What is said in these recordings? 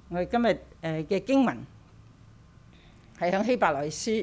我哋今日嘅經文係響希伯來書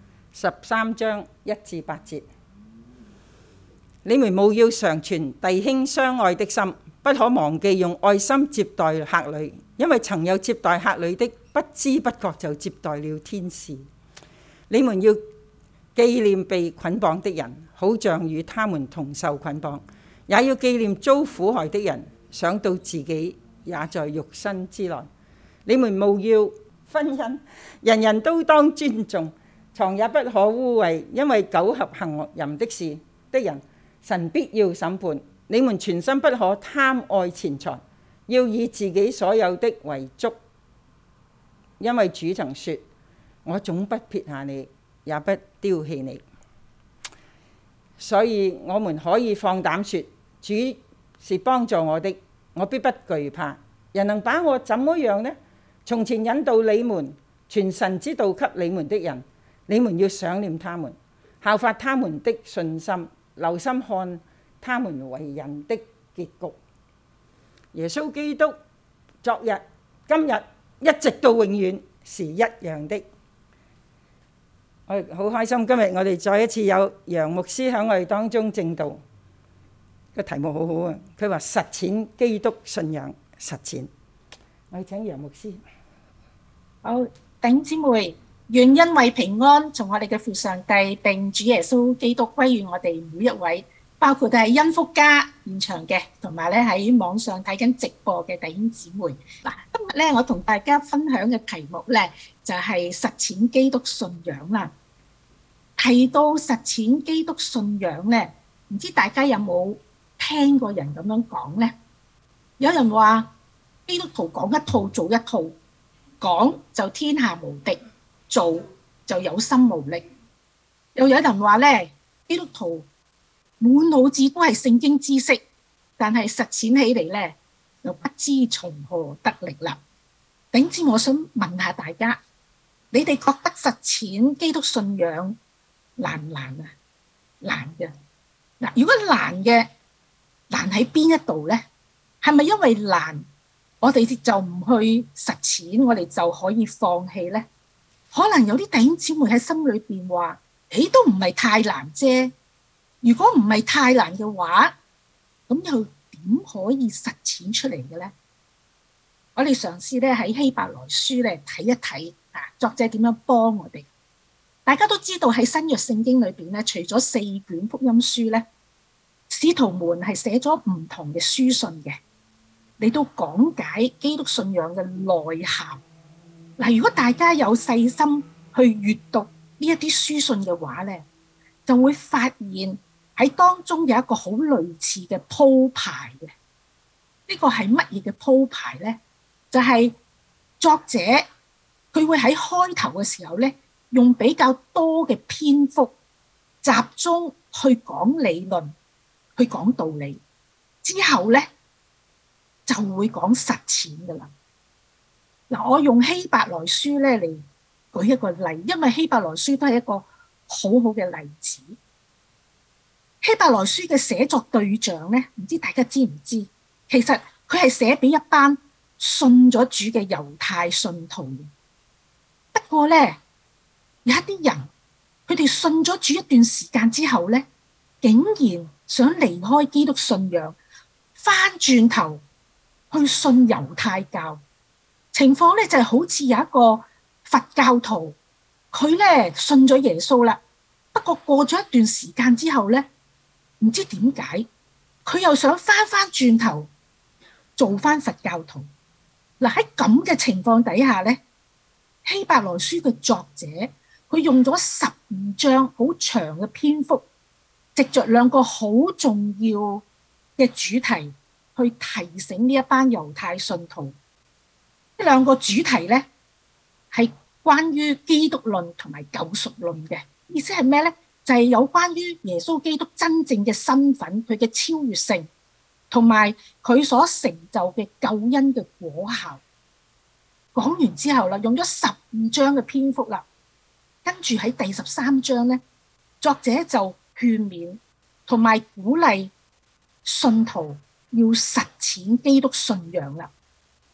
13章1至8節。你們務要常存弟兄相愛的心，不可忘記用愛心接待客旅，因為曾有接待客旅的，不知不覺就接待了天使。你們要紀念被捆綁的人，好像與他們同受捆綁；也要紀念遭苦害的人，想到自己也在肉身之內。你們務要婚姻，人人都當尊重，床也不可污穢，因為苟合行淫的事的人，神必要審判。你們全心不可貪愛錢財，要以自己所有的為足，因為主曾說：我總不撇下你，也不丟棄你。所以我們可以放膽說，主是幫助我的，我必不懼怕。人能把我怎麼樣呢？從前引導你們傳神之道給你們的人，你們要想念他們，效法他們的信心，留心看他們為人的結局。耶穌基督昨日、今日一直到永遠是一樣的。我好開心，今日我哋再一次有楊牧師喺我哋當中證道，個題目好好啊！佢話實踐基督信仰實踐。我哋請楊牧師。 好，弟兄姊妹，願恩惠平安從我哋嘅父上帝並主耶穌基督歸於我哋每一位，包括係恩福家現場嘅，同埋咧喺網上睇緊直播嘅弟兄姊妹。嗱，今日咧我同大家分享嘅題目咧就係實踐基督信仰啦。提到實踐基督信仰咧，唔知大家有冇聽過人咁樣講咧？有人話基督徒講一套做一套。講就天下無敵，做就有心無力。又有人話咧，基督徒滿腦子都係聖經知識，但係實踐起嚟咧，又不知從何得力啦。頂之，我想問下大家，你哋覺得實踐基督信仰難唔難啊？難嘅。嗱，如果難嘅，難喺邊一度咧？係咪因為難？我哋就唔去實踐，我哋就可以放棄呢？可能有啲弟兄姊妹喺心裏邊話：都唔係太難啫。如果唔係太難嘅話，咁又點可以實踐出嚟嘅呢？我哋嘗試咧喺希伯來書咧睇一睇啊，作者點樣幫我哋。大家都知道喺新約聖經裏邊咧，除咗4卷福音書咧，使徒們係寫咗唔同嘅書信嘅。嚟到講解基督信仰嘅內涵。嗱，如果大家有細心去閱讀呢一啲書信嘅話咧，就會發現喺當中有一個好類似嘅鋪排嘅。呢個係乜嘢嘅鋪排咧？就係作者佢會喺開頭嘅時候咧，用比較多嘅篇幅集中去講理論，去講道理，之後咧，就會講實踐噶啦。嗱，我用希伯來書咧嚟舉一個例，因為希伯來書都係一個好好嘅例子。希伯來書嘅寫作對象咧，唔知大家知唔知？其實佢係寫俾一班信咗主嘅猶太信徒嘅。不過咧，有一啲人，佢哋信咗主一段時間之後咧，竟然想離開基督信仰，翻轉頭去信猶太教。情況咧就係好似有一個佛教徒，佢咧信咗耶穌啦，不過過咗一段時間之後咧，唔知點解佢又想翻轉頭做翻佛教徒。嗱，喺咁嘅情況底下咧，希伯來書嘅作者佢用咗12章好長嘅篇幅，藉着2個好重要嘅主題去提醒呢一班猶太信徒。呢2個主題咧係關於基督論同埋救贖論嘅。意思係咩咧？就係有關於耶穌基督真正嘅身份，佢嘅超越性，同埋佢所成就嘅救恩嘅果效。講完之後啦，用咗12章嘅篇幅啦，跟住喺第13章咧，作者就勸勉同埋鼓勵信徒要實踐基督信仰啦。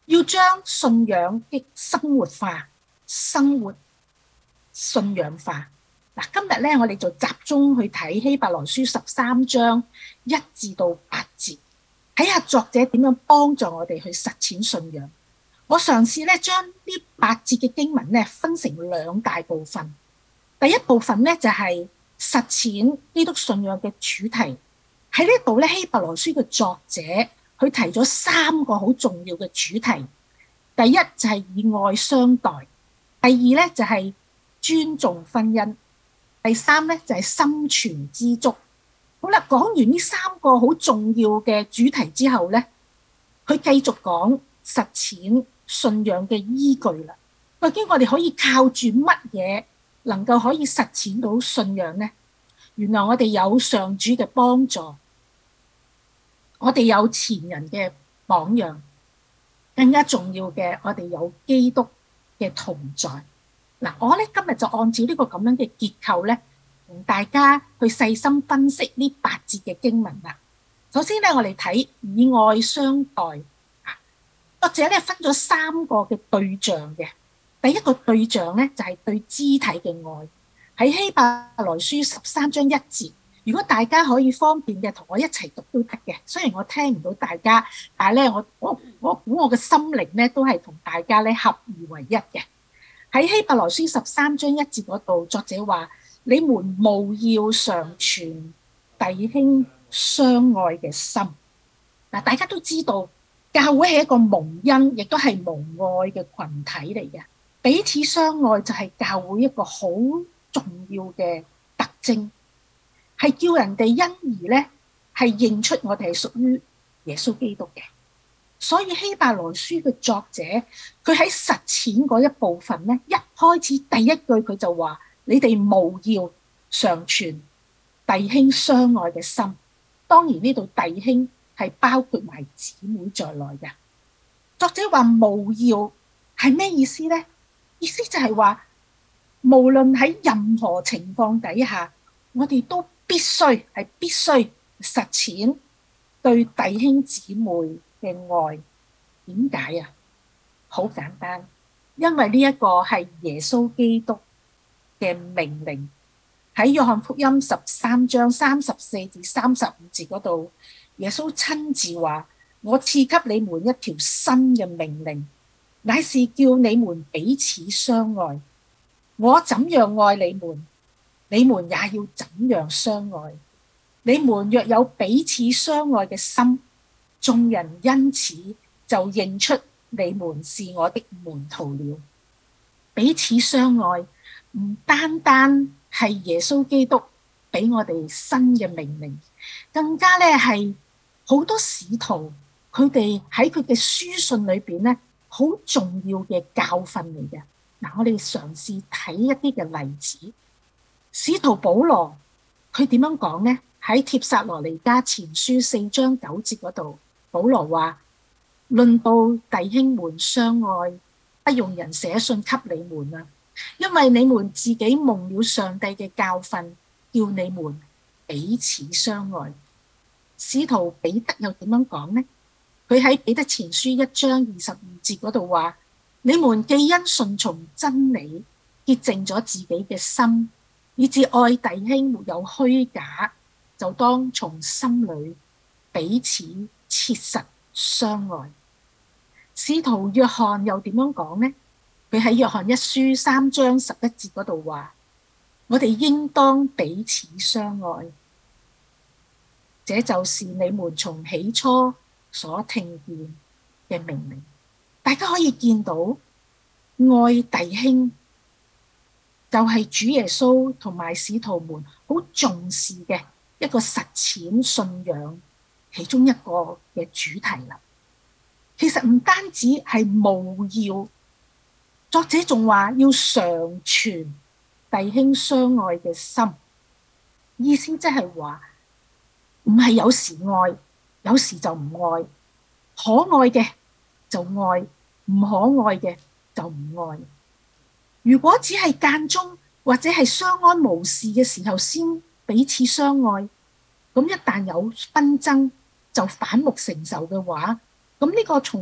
要將信仰嘅生活化，生活信仰化。嗱，今日咧我哋就集中去睇希伯來書13章1至到8節，睇下作者點樣幫助我哋去實踐信仰。我嘗試咧將呢8節嘅經文咧分成2大部分。第一部分咧就係實踐基督信仰嘅主題。喺呢度咧，希伯來書嘅作者佢提咗3個好重要嘅主題。第一就係以愛相待，第二咧就係尊重婚姻，第三咧就係心存知足。好啦，講完呢3個好重要嘅主題之後咧，佢繼續講實踐信仰嘅依據啦。究竟我哋可以靠住乜嘢能夠可以實踐到信仰呢？原來我哋有上主嘅幫助，我哋有前人嘅榜樣，更加重要嘅，我哋有基督嘅同在。嗱，我咧今日就按照呢個咁樣嘅結構咧，同大家去細心分析呢8節嘅經文啦。首先咧，我哋睇以愛相待。作者咧分咗3個嘅對象嘅。第一個對象咧就係對肢體嘅愛，喺希伯來書13章1節。如果大家可以方便嘅，同我一齊讀都得嘅。雖然我聽唔到大家，但係咧我估我嘅心靈咧都係同大家咧合二為一嘅。喺希伯來書13章1節嗰度，作者話：你們務要常存弟兄相愛嘅心。嗱，大家都知道教會係一個蒙恩，亦都係蒙愛嘅群體嚟嘅。彼此相愛就係教會一個好重要嘅特徵。係叫人哋因而咧，係認出我哋係屬於耶穌基督嘅。所以希伯來書嘅作者，佢喺實踐嗰一部分咧，一開始第一句佢就話：你哋務要常存弟兄相愛嘅心。當然呢度弟兄係包括埋姊妹在內嘅。作者話務要係咩意思咧？意思就係話，無論喺任何情況底下，我哋都必須實踐對弟兄姊妹嘅愛。點解啊？好簡單，因為呢一個係耶穌基督嘅命令。喺約翰福音13章34至35節嗰度，耶穌親自話：我賜給你們一條新嘅命令，乃是叫你們彼此相愛。我怎樣愛你們，你們也要怎樣相愛。你們若有彼此相愛嘅心，眾人因此就認出你們是我的門徒了。彼此相愛唔單單係耶穌基督俾我哋新嘅命令，更加咧係好多使徒佢哋喺佢嘅書信裏邊咧好重要嘅教訓嚟嘅。嗱，我哋嘗試睇一啲嘅例子。使徒保羅佢點樣講呢？喺帖撒羅尼迦前書4章9節嗰度，保羅話：論到弟兄們相愛，不用人寫信給你們啊，因為你們自己蒙了上帝嘅教訓，叫你們彼此相愛。使徒彼得又點樣講呢？佢喺彼得前書1章22節嗰度話：你們既因順從真理，潔淨咗自己嘅心，以致愛弟兄沒有虛假，就當從心裏彼此切實相愛。使徒約翰又點樣講呢？佢喺約翰一書3章11節嗰度話：我哋應當彼此相愛，這就是你們從起初所聽見嘅命令。大家可以見到，愛弟兄就係主耶穌同埋使徒們好重視嘅一個實踐信仰其中一個嘅主題啦。其實唔單止係務要，作者仲話要常存弟兄相愛嘅心，意思即係話唔係有時愛，有時就唔愛，可愛嘅就愛，唔可愛嘅就唔愛。如果只係間中或者係相安無事嘅時候先彼此相愛，咁一旦有紛爭就反目成仇嘅話，咁呢個從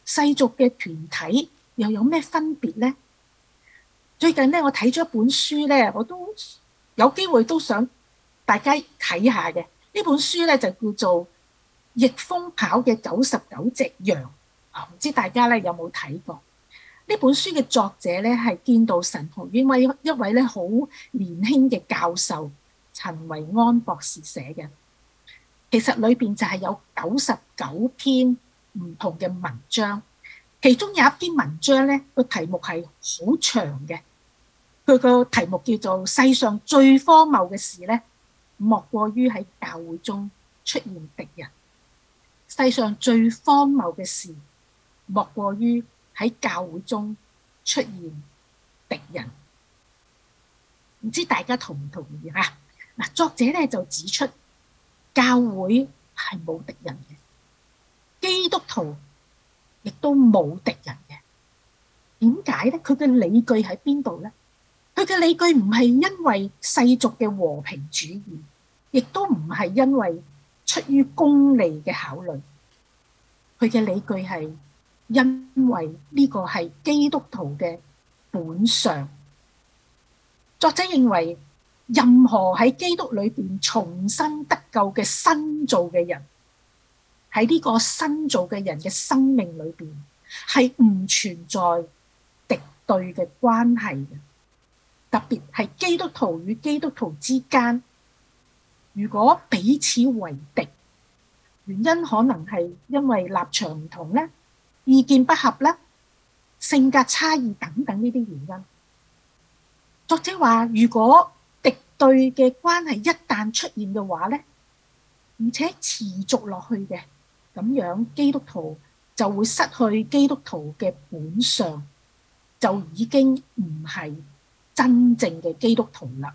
世俗嘅團體又有咩分別呢？最近咧，我睇咗一本書咧，我都有機會都想大家睇下嘅。呢本書咧就叫做《逆風跑嘅99隻羊》。唔知大家咧有冇睇過？呢本書嘅作者咧係建道神學院一位咧好年輕嘅教授陳維安博士寫嘅。其實裏邊就係有99篇唔同嘅文章，其中有一篇文章咧個題目係好長嘅。佢個題目叫做世上最荒謬嘅事咧，莫過於喺教會中出現敵人。世上最荒謬嘅事，莫過於喺教會中出現敵人。唔知大家同唔同意啊？嗱，作者咧就指出，教會係冇敵人嘅，基督徒亦都冇敵人嘅。點解咧？佢嘅理據喺邊度咧？佢嘅理據唔係因為世俗嘅和平主義，亦都唔係因為出於功利嘅考慮。佢嘅理據係因為呢個係基督徒嘅本相。作者認為，任何喺基督裏邊重新得救嘅新造嘅人，喺呢個新造嘅人嘅生命裏邊，係唔存在敵對嘅關係嘅。特別係基督徒與基督徒之間，如果彼此為敵，原因可能係因為立場唔同咧、意見不合啦、性格差異等等呢啲原因。作者話，如果敵對嘅關係一旦出現嘅話咧，而且持續落去嘅，咁樣基督徒就會失去基督徒嘅本相，就已經唔係真正嘅基督徒啦。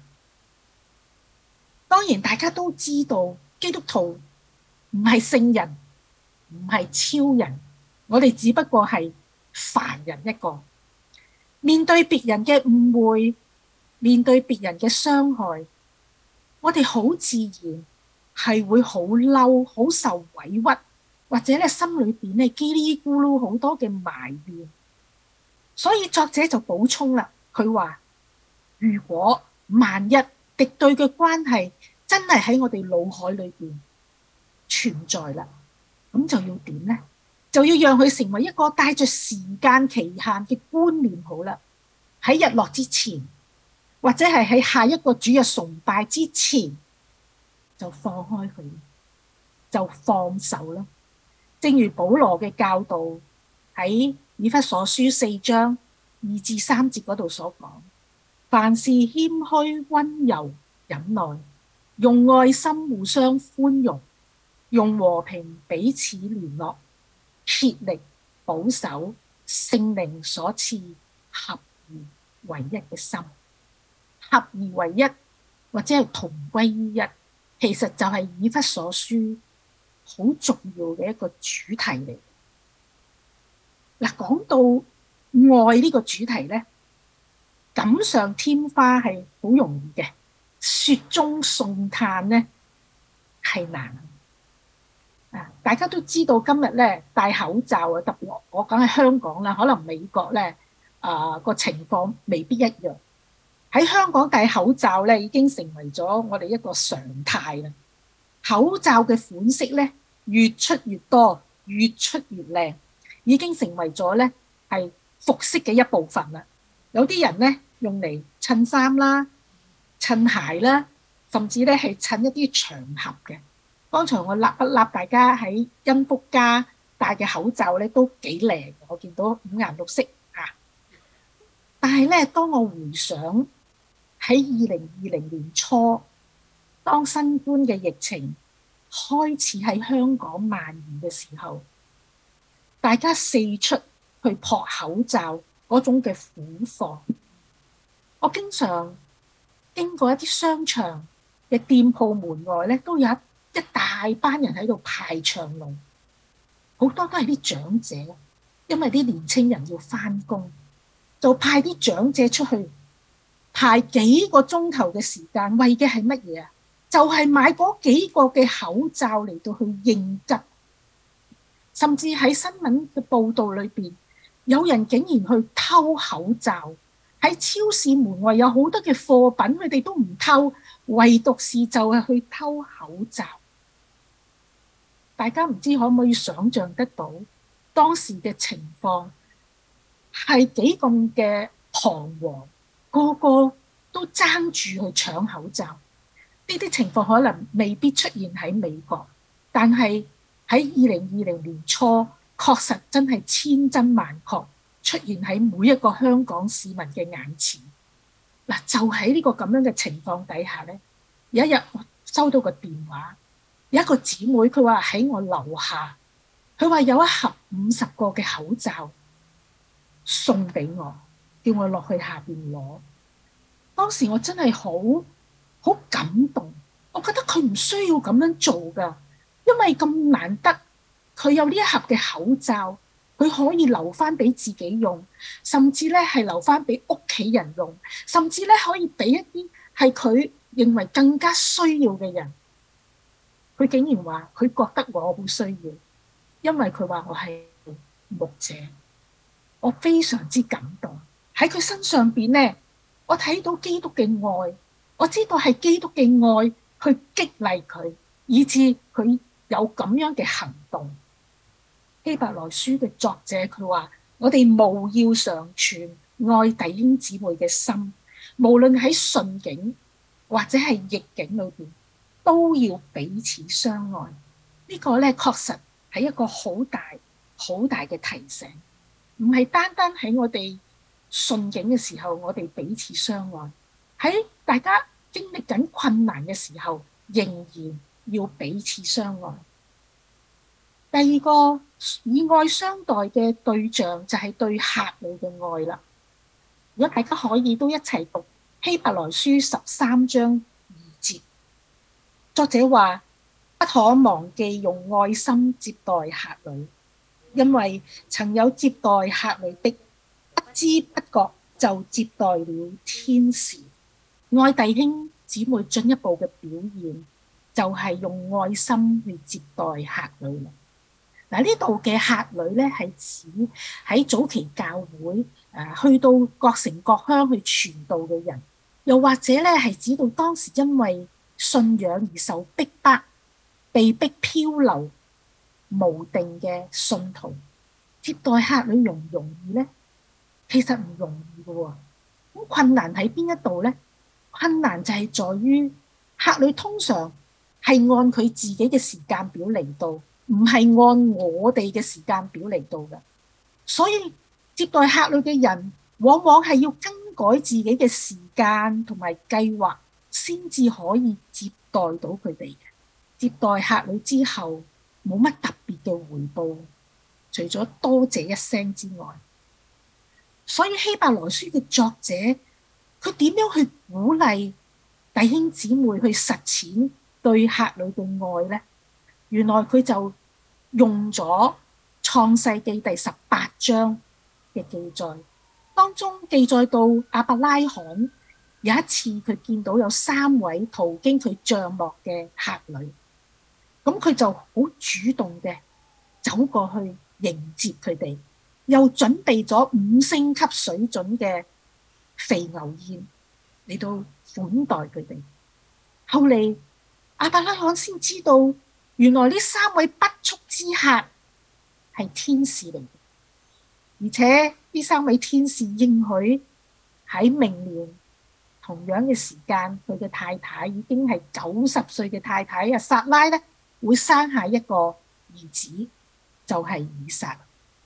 當然大家都知道，基督徒唔係聖人，唔係超人，我哋只不過係凡人一個。面對別人嘅誤會，面對別人嘅傷害，我哋好自然係會好嬲、好受委屈，或者咧心裏邊咧嘰哩咕嚕好多嘅埋怨。所以作者就補充啦，佢話，如果萬一敵對嘅關係真係喺我哋腦海裏邊存在啦，咁就要點呢？就要讓佢成為一個帶着時間期限嘅觀念好啦。喺日落之前，或者係喺下一個主日崇拜之前，就放開佢，就放手啦。正如保羅嘅教導喺以弗所書4章2至3節嗰度所講，凡事謙虛、溫柔、忍耐，用愛心互相寬容，用和平彼此聯絡，竭力保守聖靈所賜合而為一嘅心。合而為一，或者係同歸於一，其實就係以弗所書好重要嘅一個主題嚟。嗱，講到愛呢個主題咧，錦上添花係好容易嘅，雪中送炭咧係難。大家都知道今日咧戴口罩啊，特別我講喺香港啦，可能美國咧個情況未必一樣。喺香港戴口罩咧已經成為咗我哋一個常態啦。口罩嘅款式咧越出越多，越出越靚，已經成為咗咧係服飾嘅一部分啦。有啲人咧用嚟襯衫啦、襯鞋啦，甚至咧係襯一啲場合嘅。剛才我立一立大家喺恩福家戴嘅口罩咧都幾靚，我見到五顏六色啊。但係咧，當我回想喺2020年初，當新冠嘅疫情開始喺香港蔓延嘅時候，大家四出去撲口罩嗰種嘅苦況，我經常經過一啲商場嘅店鋪門外咧，都有一大班人喺度排長龍，好多都係啲長者，因為啲年青人要返工，就派啲長者出去。排幾個鐘頭嘅時間，為嘅係乜嘢啊？就係買嗰幾個嘅口罩嚟到去應急。 甚至喺新聞嘅報導裏邊，有人竟然去偷口罩。喺超市門外有好多嘅貨品，佢哋都唔偷，唯獨是就係去偷口罩。大家唔知可唔可以想像得到當時嘅情況係幾咁嘅彷徨，個個都爭住去搶口罩。呢啲情況可能未必出現喺美國，但係喺2020年初，確實真係千真萬確出現喺每一個香港市民嘅眼前。嗱，就喺呢個咁樣嘅情況底下呢，有一日我收到個電話，有一個姊妹佢話喺我樓下，佢話有一盒50個嘅口罩送俾我，叫我落去下邊攞。當時我真係好感動，我覺得佢唔需要咁樣做噶，因為咁難得佢有呢一盒嘅口罩，佢可以留翻俾自己用，甚至咧係留翻俾屋企人用，甚至咧可以俾一啲係佢認為更加需要嘅人。佢竟然話佢覺得我好需要，因為佢話我係牧者，我非常之感動。喺佢身上邊咧，我睇到基督嘅愛，我知道係基督嘅愛去激勵佢，以致佢有咁樣嘅行動。希伯來書嘅作者佢話：我哋務要常存愛弟兄姊妹嘅心，無論喺順境或者係逆境裏邊，都要彼此相愛。呢個咧確實係一個好大嘅提醒，唔係單單喺我哋順境嘅時候，我哋彼此相愛；喺大家經歷緊困難嘅時候，仍然要彼此相愛。第二個以愛相待嘅對象就係對客旅嘅愛啦。如果大家可以都一齊讀希伯來書13章2節，作者話：不可忘記用愛心接待客旅，因為曾有接待客旅的，不知不覺就接待了天使。愛弟兄姊妹進一步嘅表現，就係用愛心去接待客旅。嗱，呢度嘅客旅咧係指喺早期教會去到各城各鄉去傳道嘅人，又或者咧係指到當時因為信仰而受逼迫、被逼漂流無定嘅信徒。接待客旅容唔容易呢？其實唔容易嘅喎。咁困難喺邊一度呢？困難就係在於客旅通常係按佢自己嘅時間表嚟到，唔係按我哋嘅時間表嚟到嘅。所以接待客旅嘅人往往係要更改自己嘅時間同埋計劃，先至可以接待到佢哋。接待客旅之後冇乜特別嘅回報，除咗多謝一聲之外。所以希伯來書嘅作者佢點樣去鼓勵弟兄姊妹去實踐對客旅嘅愛呢？原來佢就用咗創世記第18章嘅記載，當中記載到亞伯拉罕有一次佢見到有3位途經佢帳幕嘅客旅，咁佢就好主動嘅走過去迎接佢哋，又準備咗5星級水準嘅肥牛宴嚟到款待佢哋。後嚟亞伯拉罕先知道，原來呢3位不速之客係天使嚟嘅，而且呢3位天使應許喺明年同樣嘅時間，佢嘅太太已經係90歲嘅太太撒拉咧，會生下一個兒子，就係以撒。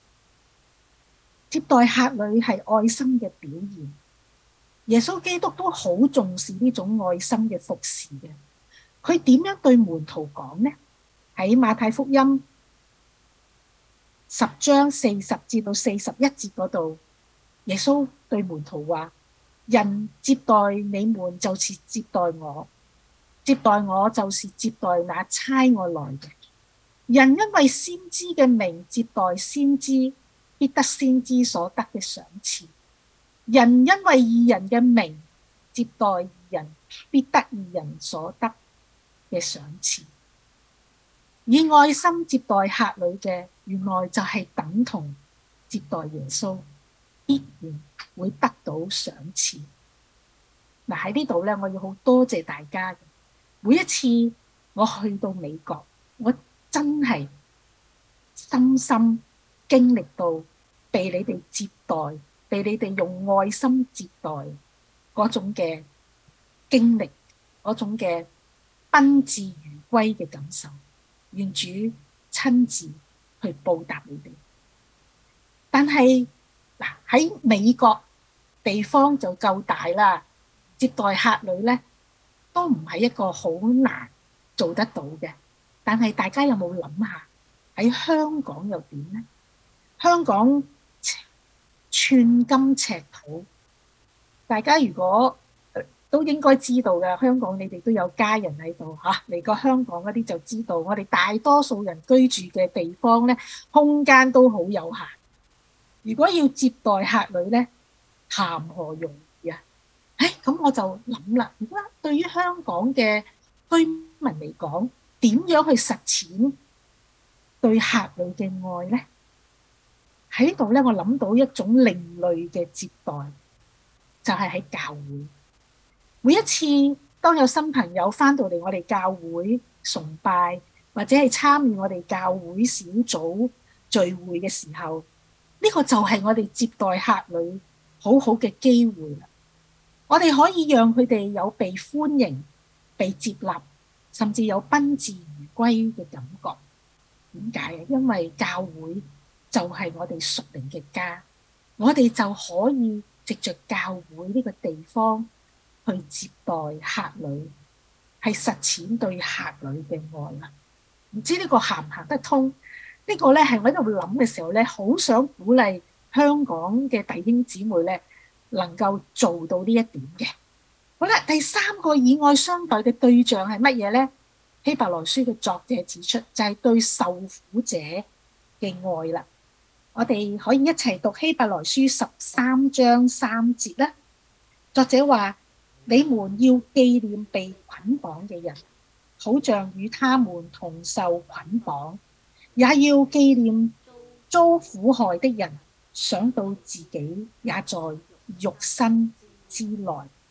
接待客旅係愛心嘅表現，耶穌基督都好重視呢種愛心嘅服侍嘅。佢點樣對門徒講呢？喺馬太福音10章40至到41節嗰度，耶穌對門徒話：人接待你們就是接待我，接待我就是接待那差我來嘅。人因為先知嘅名接待先知，必得先知所得嘅賞賜；人因為義人嘅名接待義人，必得義人所得嘅賞賜。以愛心接待客旅嘅原來就係等同接待耶穌，必然會得到賞賜。嗱，喺呢度咧，我要好多謝大家嘅。每一次我去到美國，我真係深深經歷到被你哋接待，被你哋用愛心接待嗰種嘅經歷，嗰種嘅賓至如歸嘅感受。願主親自去報答你哋。但係嗱，喺美國地方就夠大啦，接待客旅咧都唔係一個好難做得到嘅。但係大家有冇諗下喺香港又點呢？香港寸金尺土，大家如果都應該知道嘅，香港你哋都有家人喺度嚇，嚟過香港嗰啲就知道，我哋大多數人居住嘅地方咧，空間都好有限。如果要接待客旅咧，談何容易啊！咁我就諗啦，如果對於香港嘅居民嚟講，點樣去實踐對客旅嘅愛咧？喺呢度咧，我諗到一種另類嘅接待，就係喺教會。每一次當有新朋友翻到嚟我哋教會崇拜，或者係參與我哋教會小組聚會嘅時候，呢個就係我哋接待客旅好好嘅機會啦。我哋可以讓佢哋有被歡迎、被接納，甚至有賓至如歸嘅感覺。點解啊？因為教會就係我哋屬靈嘅家，我哋就可以藉着教會呢個地方去接待客旅，係實踐對客旅嘅愛啦。唔知呢個行唔行得通？呢個咧係我喺度諗嘅時候咧，好想鼓勵香港嘅弟兄姊妹咧，能夠做到呢一點嘅。好啦，第三個以愛相待嘅對象係乜嘢咧？希伯來書嘅作者指出，就係對受苦者嘅愛啦。我哋可以一齊讀希伯來書13章3節啦。作者話：你們要紀念被捆綁嘅人，好像與他們同受捆綁；也要紀念遭苦害的人，想到自己也在肉身之內。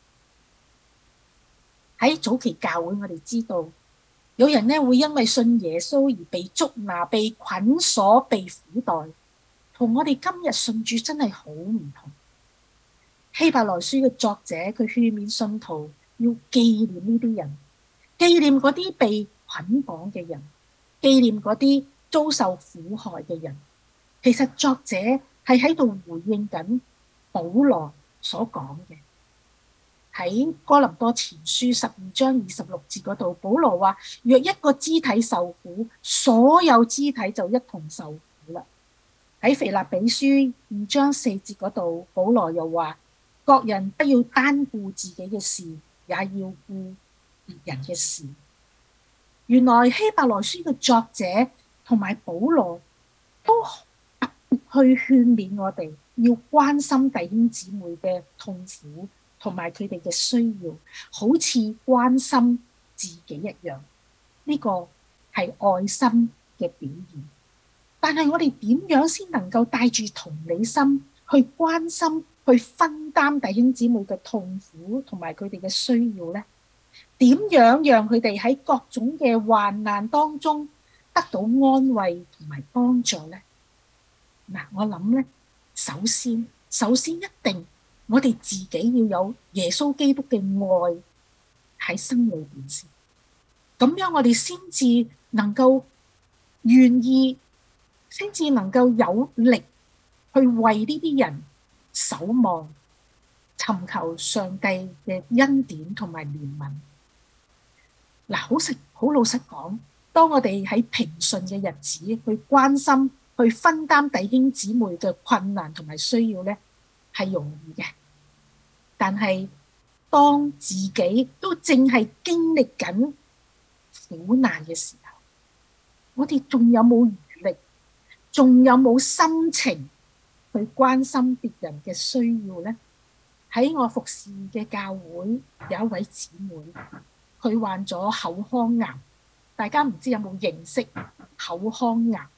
喺早期教會，我哋知道有人咧會因為信耶穌而被捉拿、被捆鎖、被苦待，同我哋今日信主真係好唔同。希伯來書嘅作者佢勸勉信徒要紀念呢啲人，紀念嗰啲被捆綁嘅人，紀念嗰啲遭受苦害嘅人。其實作者係喺度回應緊保羅所講嘅。喺哥林多前書12章26節嗰度，保羅話：若一個肢體受苦，所有肢體就一同受苦啦。喺腓立比書2章4節嗰度，保羅又話：各人不要單顧自己嘅事，也要顧別人嘅事。原來希伯來書嘅作者同埋保羅都特別去勸勉我哋，要關心弟兄姊妹嘅痛苦同埋佢哋嘅需要，好似關心自己一樣。呢個係愛心嘅表現。但係我哋點樣先能夠帶住同理心去關心、去分擔弟兄姊妹嘅痛苦同埋佢哋嘅需要呢？點樣讓佢哋喺各種嘅患難當中得到安慰同埋幫助呢？嗱，我諗咧，首先一定我哋自己要有耶穌基督嘅愛喺心裏邊先，咁樣我哋先至能夠願意，先至能夠有力去為呢啲人守望，尋求上帝嘅恩典同埋憐憫。嗱，好老實講，當我哋喺平順嘅日子去關心、去分擔弟兄姊妹嘅困難同埋需要咧，係容易嘅。但係當自己都正係經歷緊苦難嘅時候，我哋仲有冇餘力，仲有冇心情去關心別人嘅需要咧？喺我服侍嘅教會有一位姊妹，佢患咗口腔癌。大家唔知有冇認識口腔癌？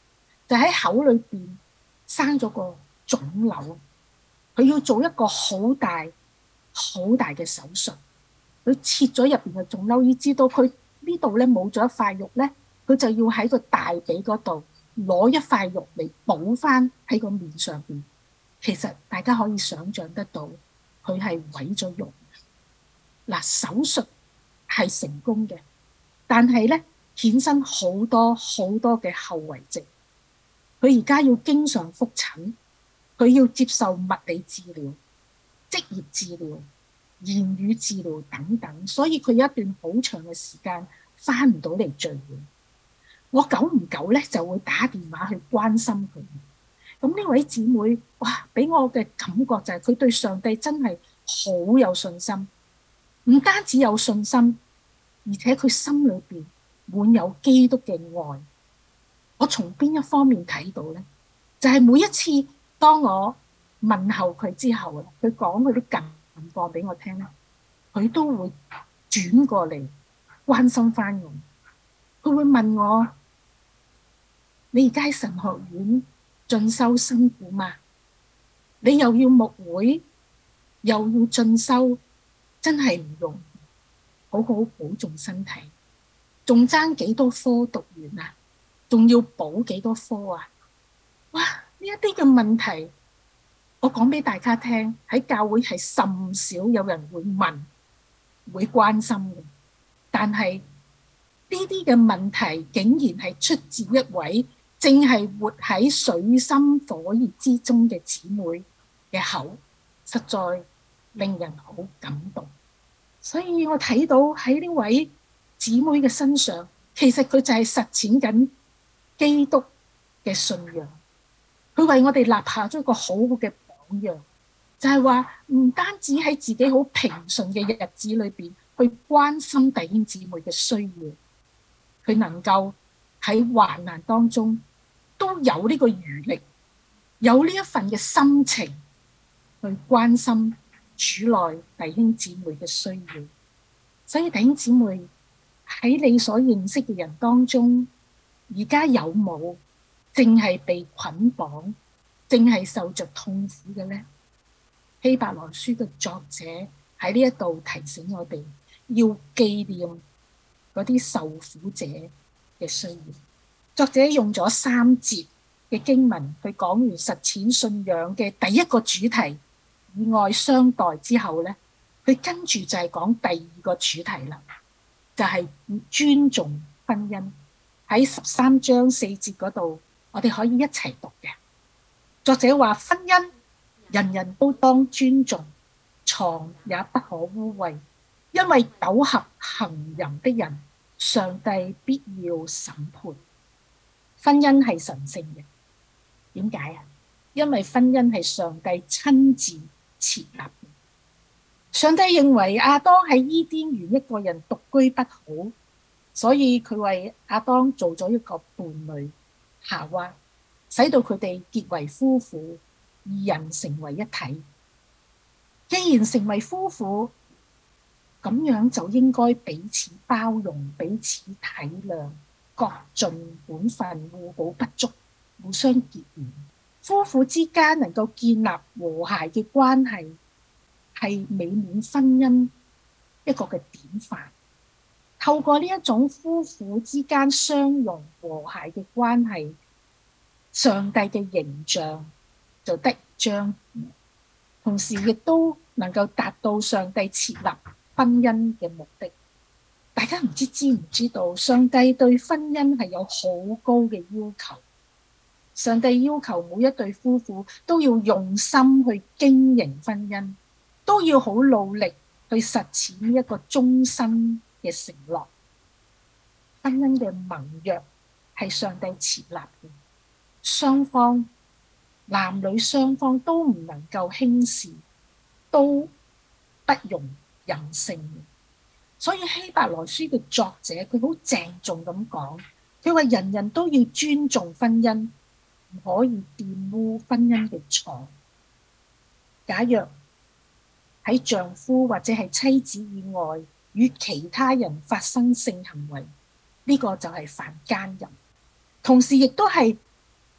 就喺口裏邊生咗個腫瘤，佢要做一個好大好大嘅手術，佢切咗入邊嘅腫瘤，要知道佢呢度咧冇咗一塊肉咧，佢就要喺個大髀嗰度攞一塊肉嚟補翻喺個面上邊。其實大家可以想像得到，佢係毀咗容。嗱，手術係成功嘅，但係咧衍生好多好多嘅後遺症。佢而家要經常覆診，佢要接受物理治療、職業治療、言語治療等等，所以佢有一段好長嘅時間翻唔到嚟聚會。我久唔久咧就會打電話去關心佢。咁呢位姊妹，哇！俾我嘅感覺就係佢對上帝真係好有信心，唔單止有信心，而且佢心裏邊滿有基督嘅愛。我從邊一方面睇到呢？就係每一次當我問候佢之後，佢講佢啲近況俾我聽咧，佢都會轉過嚟關心翻我。佢會問我：你而家喺神學院進修辛苦嘛？你又要牧會，又要進修，真係唔容易。好好保重身體。仲爭幾多科讀完啊？仲要補幾多科啊？哇！呢一啲嘅問題，我講俾大家聽，喺教會係甚少有人會問、會關心嘅。但係呢啲嘅問題，竟然係出自一位正係活喺水深火熱之中嘅姊妹嘅口，實在令人好感動。所以我睇到喺呢位姊妹嘅身上，其實佢就係實踐緊基督嘅信仰。佢為我哋立下咗一個好好嘅榜樣，就係話唔單止喺自己好平順嘅日子裏邊去關心弟兄姊妹嘅需要，佢能夠喺患難當中都有呢個餘力，有呢一份嘅心情去關心主內弟兄姊妹嘅需要。所以弟兄姊妹，喺你所認識嘅人當中，而家有冇淨係被捆綁，淨係受着痛苦嘅呢？希伯來書嘅作者喺呢一度提醒我哋，要紀念嗰啲受苦者嘅需要。作者用咗3節嘅經文去講完實踐信仰嘅第一個主題，以愛相待之後呢，佢跟住就係講第二個主題啦，就係尊重婚姻。喺13章4節嗰度，我哋可以一齊讀嘅。作者話：婚姻人人都當尊重，床也不可污穢，因為苟合行淫的人，上帝必要審判。婚姻係神聖嘅，點解啊？因為婚姻係上帝親自設立嘅。上帝認為亞當喺伊甸園一個人獨居不好，所以佢為亞當做咗一個伴侶夏娃，使到佢哋結為夫婦，二人成為一體。既然成為夫婦，咁樣就應該彼此包容、彼此體諒，各盡本分，互補不足，互相結緣。夫婦之間能夠建立和諧嘅關係，係美滿婚姻一個嘅典範。透過呢一種夫婦之間相容和諧嘅關係，上帝嘅形象就得彰顯，同時亦都能夠達到上帝設立婚姻嘅目的。大家唔知唔知道，上帝對婚姻係有好高嘅要求。上帝要求每一對夫婦都要用心去經營婚姻，都要好努力去實踐一個終身嘅承諾。婚姻嘅盟約係上帝設立嘅，雙方男女雙方都唔能夠輕視，都不容任性。所以希伯來書嘅作者佢好鄭重咁講，佢話人人都要尊重婚姻，唔可以玷污婚姻嘅床。假若喺丈夫或者係妻子以外與其他人發生性行為，呢個就係犯奸淫，同時亦都係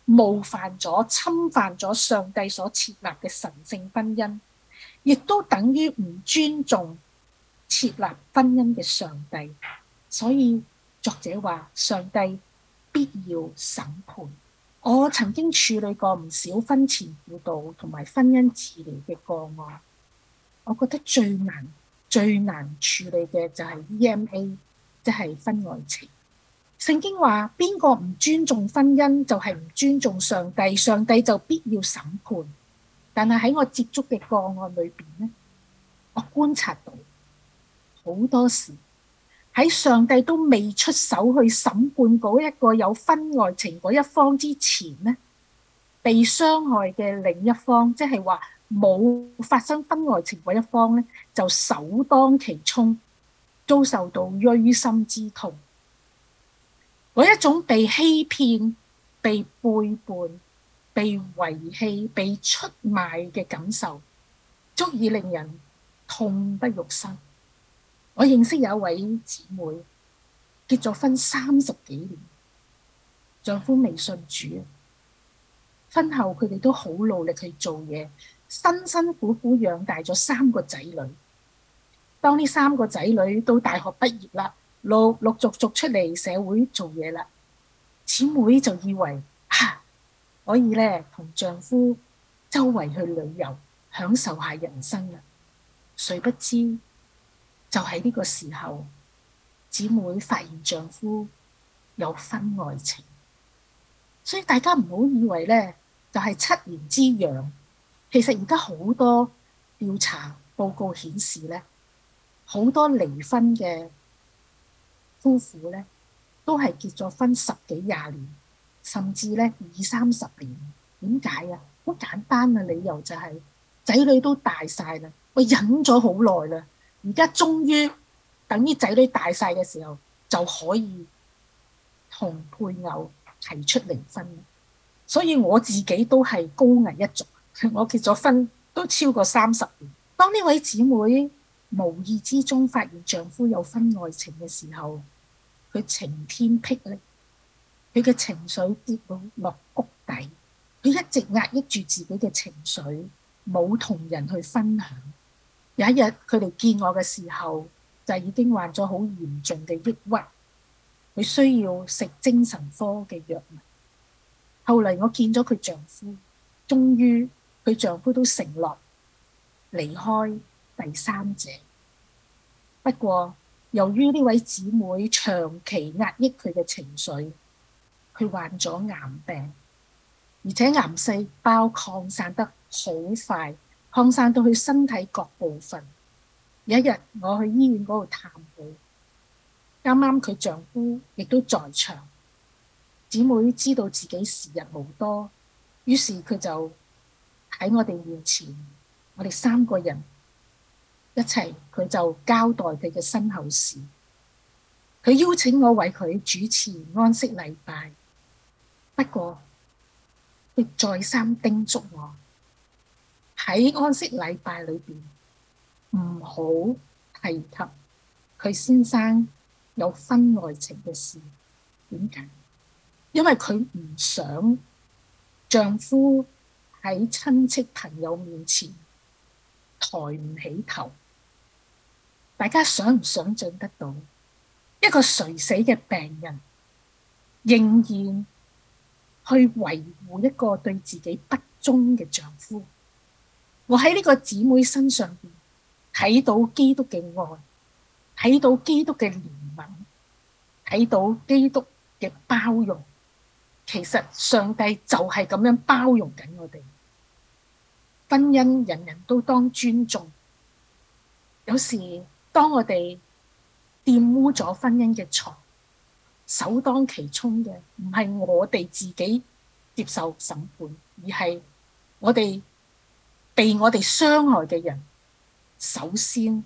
冒犯咗、侵犯咗上帝所設立嘅神聖婚姻，亦都等於唔尊重設立婚姻嘅上帝。所以作者話上帝必要審判。我曾經處理過唔少婚前輔導同埋婚姻治療嘅個案，我覺得最難處理嘅就係 EMA， 即係婚外情。聖經話邊個唔尊重婚姻就係唔尊重上帝，上帝就必要審判。但係喺我接觸嘅個案裏邊呢，我觀察到好多時喺上帝都未出手去審判嗰一個有婚外情嗰一方之前呢，被傷害嘅另一方，即係話冇發生婚外情嗰一方呢，就首當其衝遭受到錐心之痛。嗰一種被欺騙、被背叛、被遺棄、被出賣嘅感受，足以令人痛不欲生。我認識有一位姊妹結咗婚30幾年，丈夫未信主，婚後佢哋都好努力去做嘢，辛辛苦苦養大咗3個仔女。當呢3個仔女都大學畢業啦，陸續出嚟社會做嘢啦，姊妹就以為可以咧同丈夫周圍去旅遊，享受下人生啦。誰不知就喺呢個時候，姊妹發現丈夫有婚外情。所以大家唔好以為咧就係7年之癢，其實而家好多調查報告顯示咧，好多離婚嘅夫婦咧都係結咗婚10幾20年，甚至咧20-30年。點解啊？好簡單嘅理由就係仔女都大晒啦，我忍咗好耐啦，而家終於等於仔女大晒嘅時候就可以同配偶提出離婚。所以我自己都係高危一族，我結咗婚都超過30年。當呢位姊妹無意之中發現丈夫有婚外情嘅時候，佢晴天霹靂，佢嘅情緒跌到落谷底，佢一直壓抑住自己嘅情緒，冇同人去分享。有一日佢哋見我嘅時候，就已經患咗好嚴重嘅抑鬱，佢需要食精神科嘅藥物。後嚟我見咗佢丈夫，終於佢丈夫都承諾離開第三者。不過由於呢位姊妹長期壓抑佢嘅情緒，佢患咗癌病，而且癌細胞擴散得好快，擴散到去身體各部分。有一日我去醫院嗰度探佢，啱啱佢丈夫亦都在場。姊妹知道自己時日無多，於是佢就喺我哋面前，我哋3個人一齊，佢就交代佢嘅身後事。佢邀請我為佢主持安息禮拜，不過佢再三叮囑我喺安息禮拜裏邊唔好提及佢先生有婚外情嘅事。點解？因為佢唔想丈夫喺親戚朋友面前抬唔起頭。大家想唔想像得到一個垂死嘅病人仍然去維護一個對自己不忠嘅丈夫？我喺呢個姊妹身上邊睇到基督嘅愛，睇到基督嘅憐憫，睇到基督嘅包容。其實上帝就係咁樣包容緊我哋。婚姻人人都當尊重。有時當我哋玷污咗婚姻嘅床，首當其衝嘅唔係我哋自己接受審判，而係我哋被我哋傷害嘅人，首先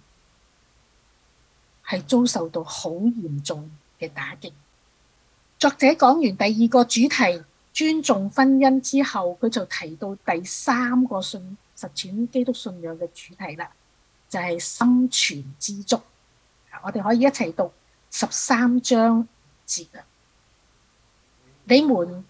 係遭受到好嚴重嘅打擊。作者講完第2個主題尊重婚姻之後，佢就提到第3個實踐基督信仰嘅主題啦，就係心存知足。我哋可以一齊讀13章節。你們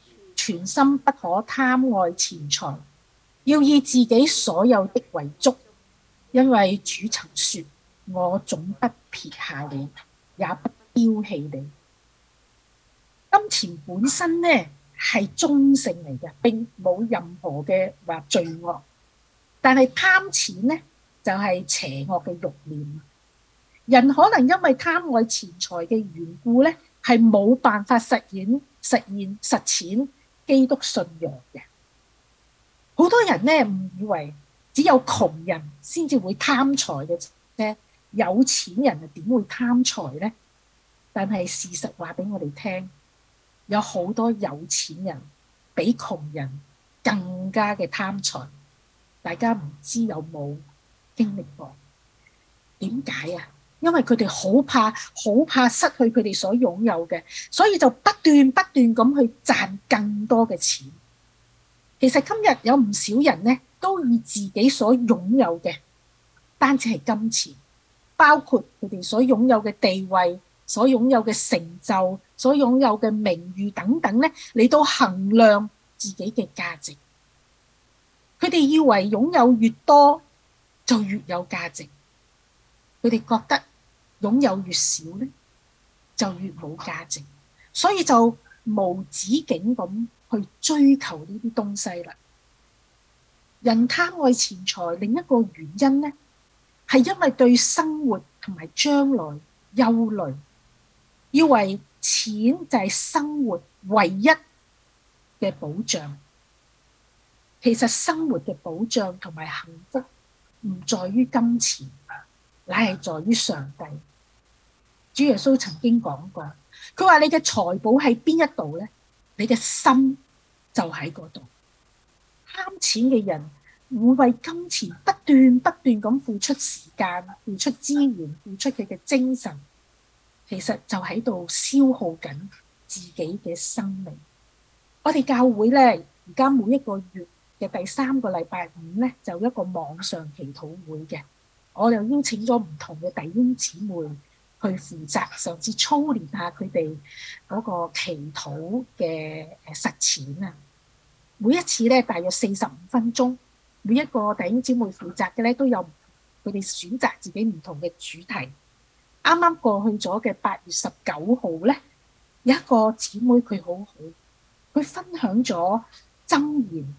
全心不可貪愛錢財，要以自己所有的為足，因為主曾說：我總不撇下你，也不丟棄你。金錢本身呢係中性嚟嘅，並冇任何嘅話罪惡，但係貪錢呢就係邪惡嘅慾念。人可能因為貪愛錢財嘅緣故呢，係冇辦法實踐基督信仰嘅。好多人呢誤以為只有窮人先至會貪財嘅啫，有錢人又點會貪財呢？但係事實話俾我哋聽，有好多有錢人比窮人更加嘅貪財。大家唔知有冇經歷過？點解啊？因為佢哋好怕失去佢哋所擁有嘅，所以就不斷咁去賺更多嘅錢。其實今日有唔少人呢，都以自己所擁有嘅，單止係金錢，包括佢哋所擁有嘅地位、所擁有嘅成就、所擁有嘅名譽等等呢，嚟到衡量自己嘅價值。佢哋以為擁有越多就越有價值，佢哋覺得擁有越少呢就越冇價值，所以就無止境咁去追求呢啲東西啦。人貪愛錢財另一個原因呢，係因為對生活同埋將來憂慮，以為錢就係生活唯一嘅保障。其實生活嘅保障同埋幸福唔在於金錢，乃係在於上帝。主耶穌曾經講過，佢話你嘅財寶喺邊一度呢？你嘅心就喺嗰度。貪錢嘅人會為金錢不斷咁付出時間、付出資源、付出佢嘅精神，其實就喺度消耗緊自己嘅生命。我哋教會呢，而家每一個月嘅第3個禮拜五呢，就一個網上祈禱會嘅，我又邀請咗唔同嘅弟兄姊妹去負責，甚至操練下佢哋嗰個祈禱嘅實踐啊。每一次呢，大約45分鐘，每一個弟兄姊妹負責嘅呢，都有佢哋選擇自己唔同嘅主題。啱啱過去咗嘅8月19號呢，有一個姊妹佢好好，佢分享咗箴言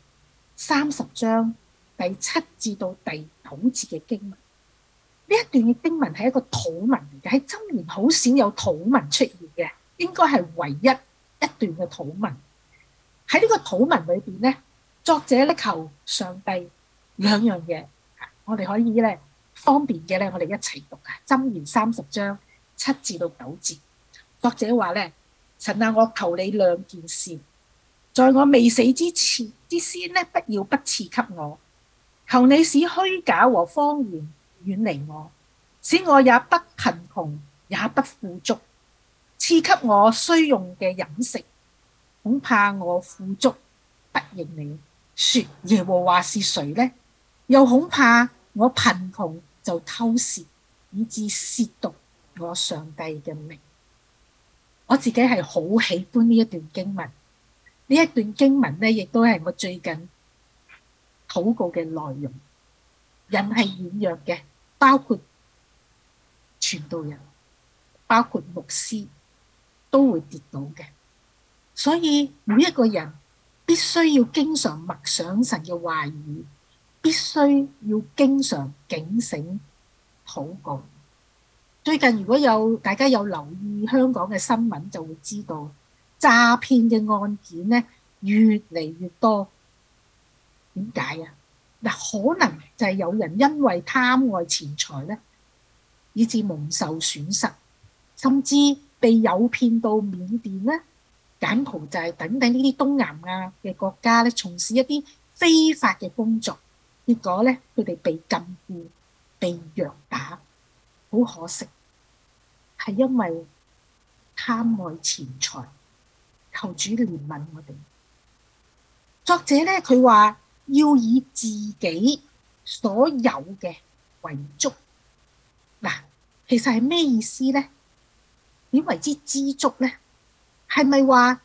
30章第7至到第9節嘅經文。呢一段嘅經文係一個禱文嚟嘅，喺箴言好少有禱文出現嘅，應該係唯一一段嘅禱文。喺呢個禱文裏邊呢，作者咧求上帝2樣嘢，我哋可以咧方便嘅咧，我哋一齊讀啊。箴言30章7至到9節，作者話咧：神啊，我求你2件事，在我未死之先呢，不要不賜給我。求你使虛假和謊言遠離我，使我也不貧窮也不富足，賜給我需用嘅飲食。恐怕我富足不認你，說耶和華是誰呢？又恐怕我貧窮就偷竊，以致褻瀆我上帝嘅名。我自己係好喜歡呢一段經文，呢一段經文呢，亦都係我最近禱告嘅內容。人係軟弱嘅，包括傳道人，包括牧師，都會跌倒嘅。所以每一個人必須要經常默想神嘅話語，必須要經常警醒禱告。最近如果大家有留意香港嘅新聞，就會知道詐騙嘅案件呢越嚟越多。點解啊？嗱，可能就係有人因為貪愛錢財呢，以致蒙受損失，甚至被誘騙到緬甸呢、柬埔寨等等呢啲東南亞嘅國家咧，從事一啲非法嘅工作，結果咧佢哋被禁錮、被虐打，好可惜，係因為貪愛錢財。求主憐憫我哋。作者咧佢話要以自己所有嘅為足。嗱，其實係咩意思咧？點為之知足咧？係咪話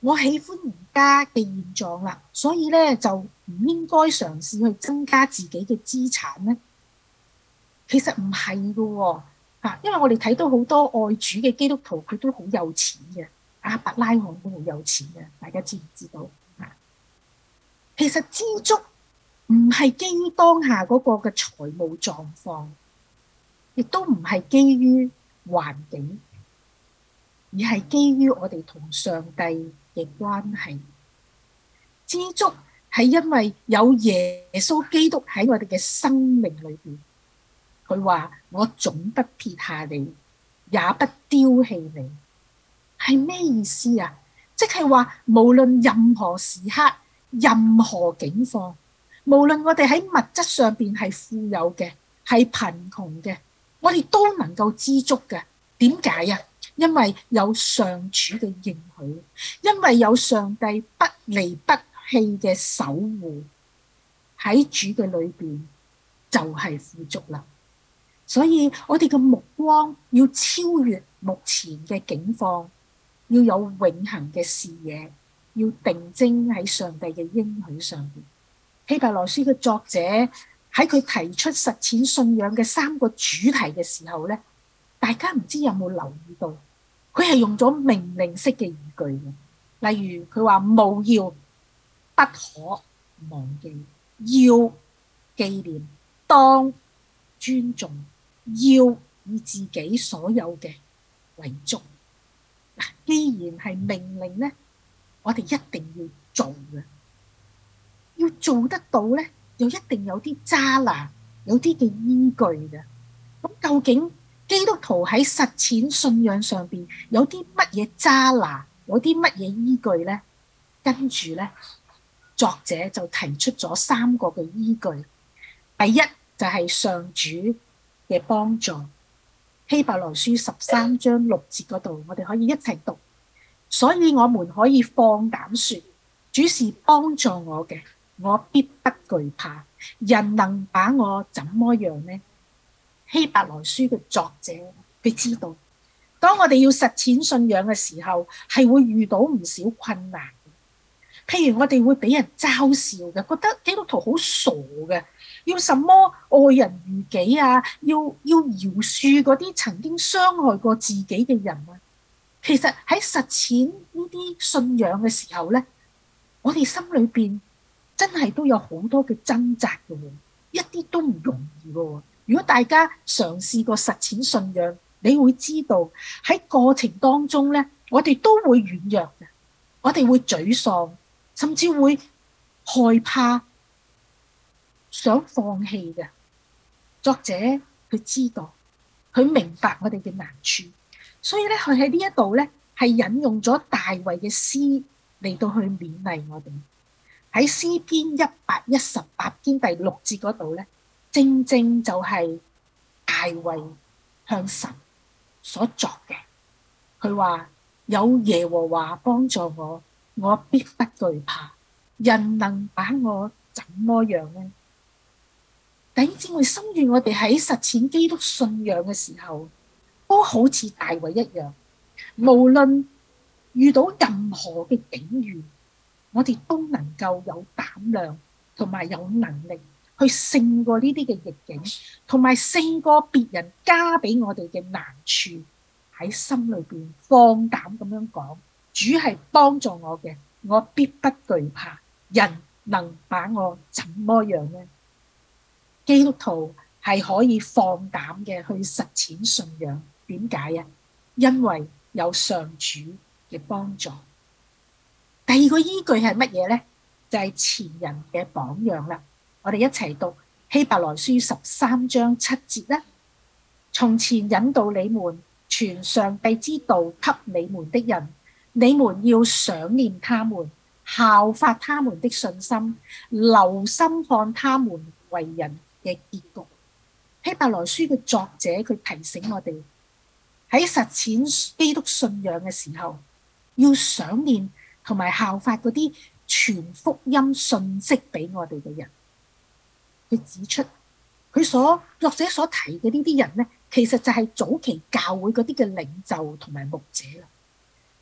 我喜歡而家嘅現狀啦，所以咧就唔應該嘗試去增加自己嘅資產咧。其實唔係㗎喎，因為我哋睇到好多愛主嘅基督徒，佢都好有錢嘅，亞伯拉罕都好有錢嘅，大家知唔知道？其實知足唔係基於當下嗰個嘅財務狀況，亦都唔係基於環境，而係基於我哋同上帝嘅關係。知足係因為有耶穌基督喺我哋嘅生命裏邊。佢話：我總不撇下你，也不丟棄你。係咩意思啊？即係話無論任何時刻、任何境況，無論我哋喺物質上邊係富有嘅，係貧窮嘅，我哋都能夠知足嘅。點解啊？因為有上主嘅應許，因為有上帝不離不棄嘅守護，喺主嘅裏邊就係富足啦。所以我哋嘅目光要超越目前嘅境況，要有永恆嘅視野，要定睛喺上帝嘅應許上邊。希伯來書嘅作者喺佢提出實踐信仰嘅3個主題嘅時候咧，大家唔知有冇留意到，佢係用咗命令式嘅語句嘅。例如佢話務要不可忘記，要紀念，當尊重，要以自己所有嘅為足。既然係命令咧，我哋一定要做嘅，要做得到咧，又一定有啲揸拿，有啲嘅依據嘅。咁究竟基督徒喺實踐信仰上邊有啲乜嘢揸拿，有啲乜嘢依據咧？跟住咧，作者就提出咗3個嘅依據。第一就係上主嘅幫助。希伯來書13章6節嗰度，我哋可以一齊讀。所以我們可以放膽說，主是幫助我嘅，我必不懼怕。人能把我怎麼樣呢？希伯來書嘅作者佢知道，當我哋要實踐信仰嘅時候，係會遇到唔少困難。譬如我哋會俾人嘲笑嘅，覺得基督徒好傻嘅，要什麼愛人如己啊，要饒恕嗰啲曾經傷害過自己嘅人啊。其實喺實踐呢啲信仰嘅時候咧，我哋心裏邊真係都有好多嘅掙扎嘅喎，一啲都唔容易嘅喎。如果大家嘗試過實踐信仰，你會知道喺過程當中咧，我哋都會軟弱嘅，我哋會沮喪，甚至會害怕、想放棄嘅。作者佢知道，佢明白我哋嘅難處。所以咧，佢喺呢一度咧，係引用咗大衛嘅詩嚟到去勉勵我哋。喺詩篇118篇第6節嗰度咧，正正就係大衛向神所作嘅。佢話：有耶和華幫助我，我必不懼怕。人能把我怎麼樣呢？弟兄姊妹，心願我哋喺實踐基督信仰嘅時候，都好似大衛一樣，無論遇到任何嘅境遇，我哋都能夠有膽量同埋有能力去勝過呢啲嘅逆境，同埋勝過別人加俾我哋嘅難處。喺心裏邊放膽咁樣講，主係幫助我嘅，我必不懼怕。人能把我怎麼樣呢？基督徒係可以放膽嘅去實踐信仰。點解啊？因為有上主嘅幫助。第二個依據係乜嘢呢？就係前人嘅榜樣啦。我哋一齊讀希伯來書13章7節啦。從前引導你們傳上帝之道給你們的人，你們要想念他們，效法他們的信心，留心看他們為人嘅結局。希伯來書嘅作者佢提醒我哋，喺實踐基督信仰嘅時候，要想念同埋效法嗰啲傳福音信息俾我哋嘅人。佢指出，作者所提嘅呢啲人咧，其實就係早期教會嗰啲嘅領袖同埋牧者啦。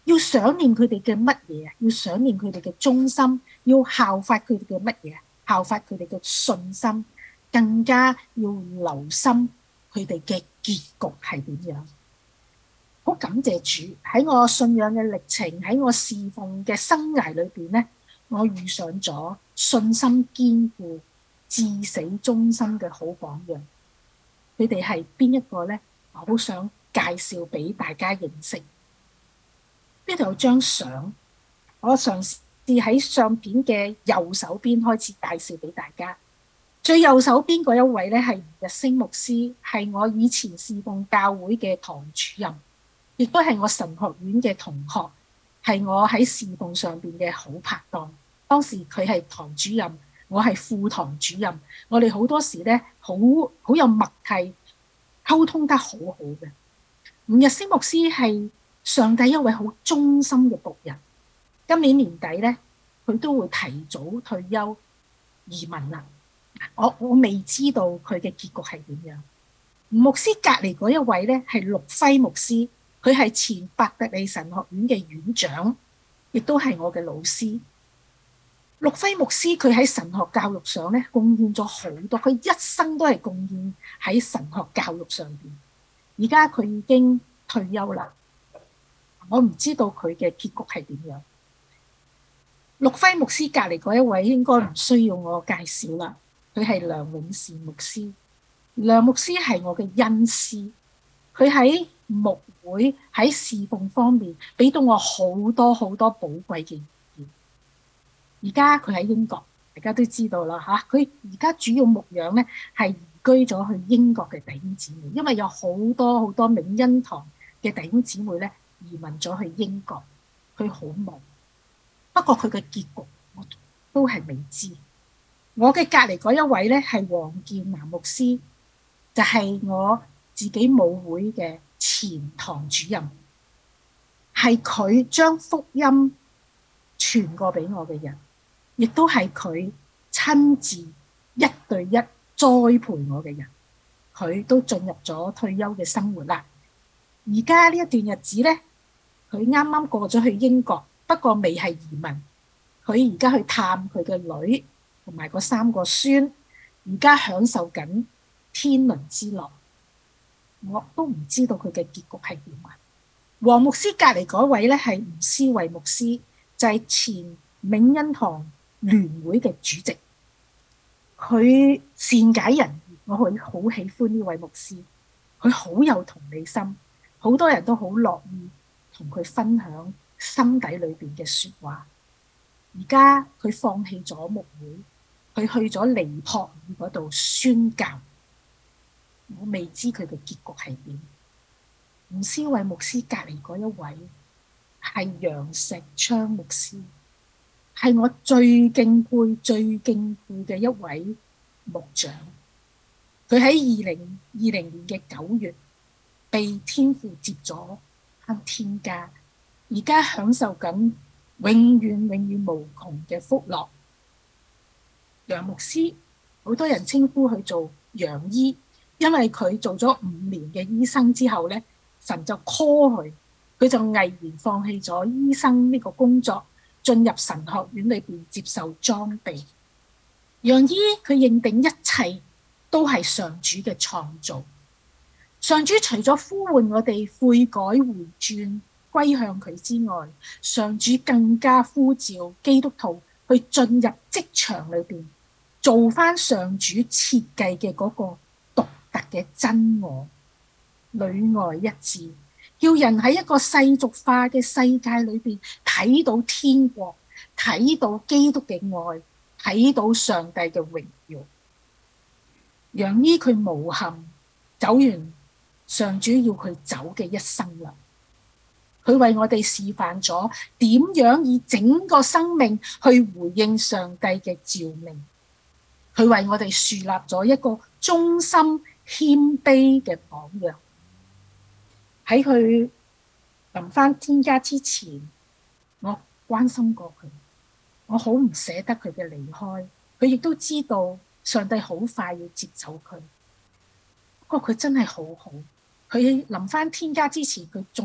要想念佢哋嘅乜嘢啊？要想念佢哋嘅忠心，要效法佢哋嘅乜嘢？效法佢哋嘅信心，更加要留心佢哋嘅結局係點樣。好感謝主，喺我信仰嘅歷程，喺我侍奉嘅生涯裏邊咧，我遇上咗信心堅固、至死忠心嘅好榜樣。佢哋係邊一個呢？我好想介紹俾大家認識。呢度有張相，我嘗試喺相片嘅右手邊開始介紹俾大家。最右手邊嗰一位咧係吳日升牧師，係我以前侍奉教會嘅堂主任，亦都係我神學院嘅同學，係我喺侍奉上邊嘅好拍檔。當時佢係堂主任，我係副堂主任，我哋好多時咧好有默契，溝通得好好嘅。吳日升牧師係上帝一位好忠心嘅僕人。今年年底咧，佢都會提早退休移民啦。我未知道佢嘅結局係點樣。吳牧師隔離嗰一位咧係陸輝牧師，佢係前伯特利神學院嘅院長，亦都係我嘅老師。陸輝牧師佢喺神學教育上咧貢獻咗好多，佢一生都係貢獻喺神學教育上邊。而家佢已經退休啦，我唔知道佢嘅結局係點樣。陸輝牧師隔離嗰一位應該唔需要我介紹啦，佢係梁永善牧師。梁牧師係我嘅恩師，佢喺牧會喺侍奉方面俾到我好多好多寶貴嘅意見。而家佢喺英國，大家都知道啦嚇。佢而家主要牧養咧係移居咗去英國嘅弟兄姊妹，因為有好多好多永恩堂嘅弟兄姊妹咧移民咗去英國，佢好忙。不過佢嘅結局我都係未知。我嘅隔離嗰一位咧係黃建南牧師，就係我自己母會嘅前堂主任，係佢將福音傳過俾我嘅人，亦都係佢親自一對一栽培我嘅人。佢都進入咗退休嘅生活啦。而家呢一段日子咧，佢啱啱過咗去英國，不過未係移民。佢而家去探佢嘅女同埋嗰3個孫，而家享受緊天倫之樂。我都唔知道佢嘅結局係點啊！黃牧師隔離嗰位咧係吳思維牧師，就係前永恩堂聯會嘅主席。佢善解人意，我好喜歡呢位牧師。佢好有同理心，好多人都好樂意同佢分享心底裏邊嘅説話。而家佢放棄咗牧會，佢去咗尼泊爾嗰度宣教。我未知佢嘅結局係點。吳思維牧師隔離嗰一位係楊石昌牧師，係我最敬佩、最敬佩嘅一位牧長。佢喺2020年嘅9月被天父接咗返天家，而家享受緊永遠無窮嘅福樂。楊牧師，好多人稱呼佢做楊醫，因為佢做咗5年嘅醫生之後咧，神就 call 佢就毅然放棄咗醫生呢個工作，進入神學院裏邊接受裝備。楊醫佢認定一切都係上主嘅創造，上主除咗呼喚我哋悔改回轉歸向佢之外，上主更加呼召基督徒去進入職場裏邊，做翻上主設計嘅嗰個獨特嘅真我，裏外一致，叫人喺一個世俗化嘅世界裏邊睇到天國，睇到基督嘅愛，睇到上帝嘅榮耀。楊醫佢無憾走完上主要佢走嘅一生啦。佢為我哋示範咗點樣以整個生命去回應上帝嘅召命。佢為我哋樹立咗一個忠心謙卑嘅榜樣。喺佢臨返天家之前，我關心過佢，我好唔捨得佢嘅離開。佢亦都知道上帝好快要接走佢，不過佢真係好好。佢臨返天家之前，佢仲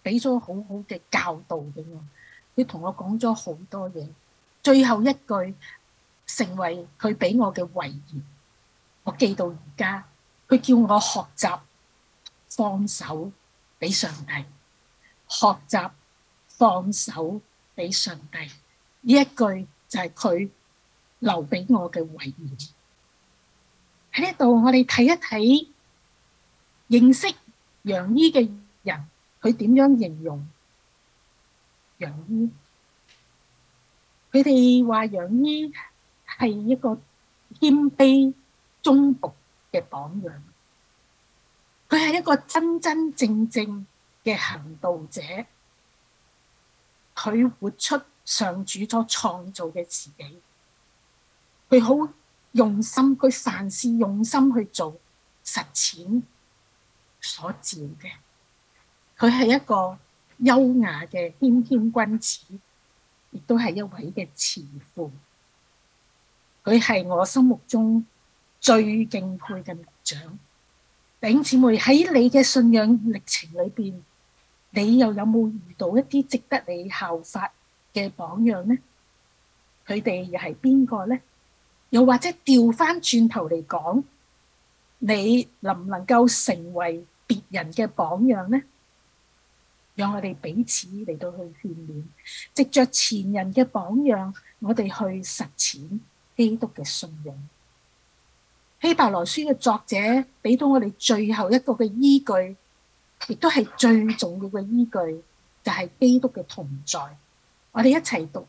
俾咗好好嘅教導俾我。佢同我講咗好多嘢，最後一句成為佢俾我嘅遺言，我記到而家。佢叫我學習放手俾上帝，學習放手俾上帝。呢一句就係佢留俾我嘅遺言。喺呢度我哋睇一睇認識楊醫嘅人，佢點樣形容楊醫？佢哋話楊醫係一個謙卑忠僕嘅榜樣，佢係一個真真正正嘅行道者，佢活出上主所創造嘅自己，佢好用心，佢凡事用心去做，實踐所召嘅。佢係一個優雅嘅謙謙君子，亦都係一位嘅慈父。佢係我心目中最敬佩嘅牧長。弟兄姊妹，喺你嘅信仰歷程裏邊，你又有冇遇到一啲值得你效法嘅榜樣呢？佢哋又係邊個呢？又或者調翻轉頭嚟講，你能唔能夠成為別人嘅榜樣呢？讓我哋彼此嚟到去勸勉，藉着前人嘅榜樣，我哋去實踐基督嘅信仰。希伯來書嘅作者俾到我哋最後一個嘅依據，亦都係最重要嘅依據，就係基督嘅同在。我哋一齊讀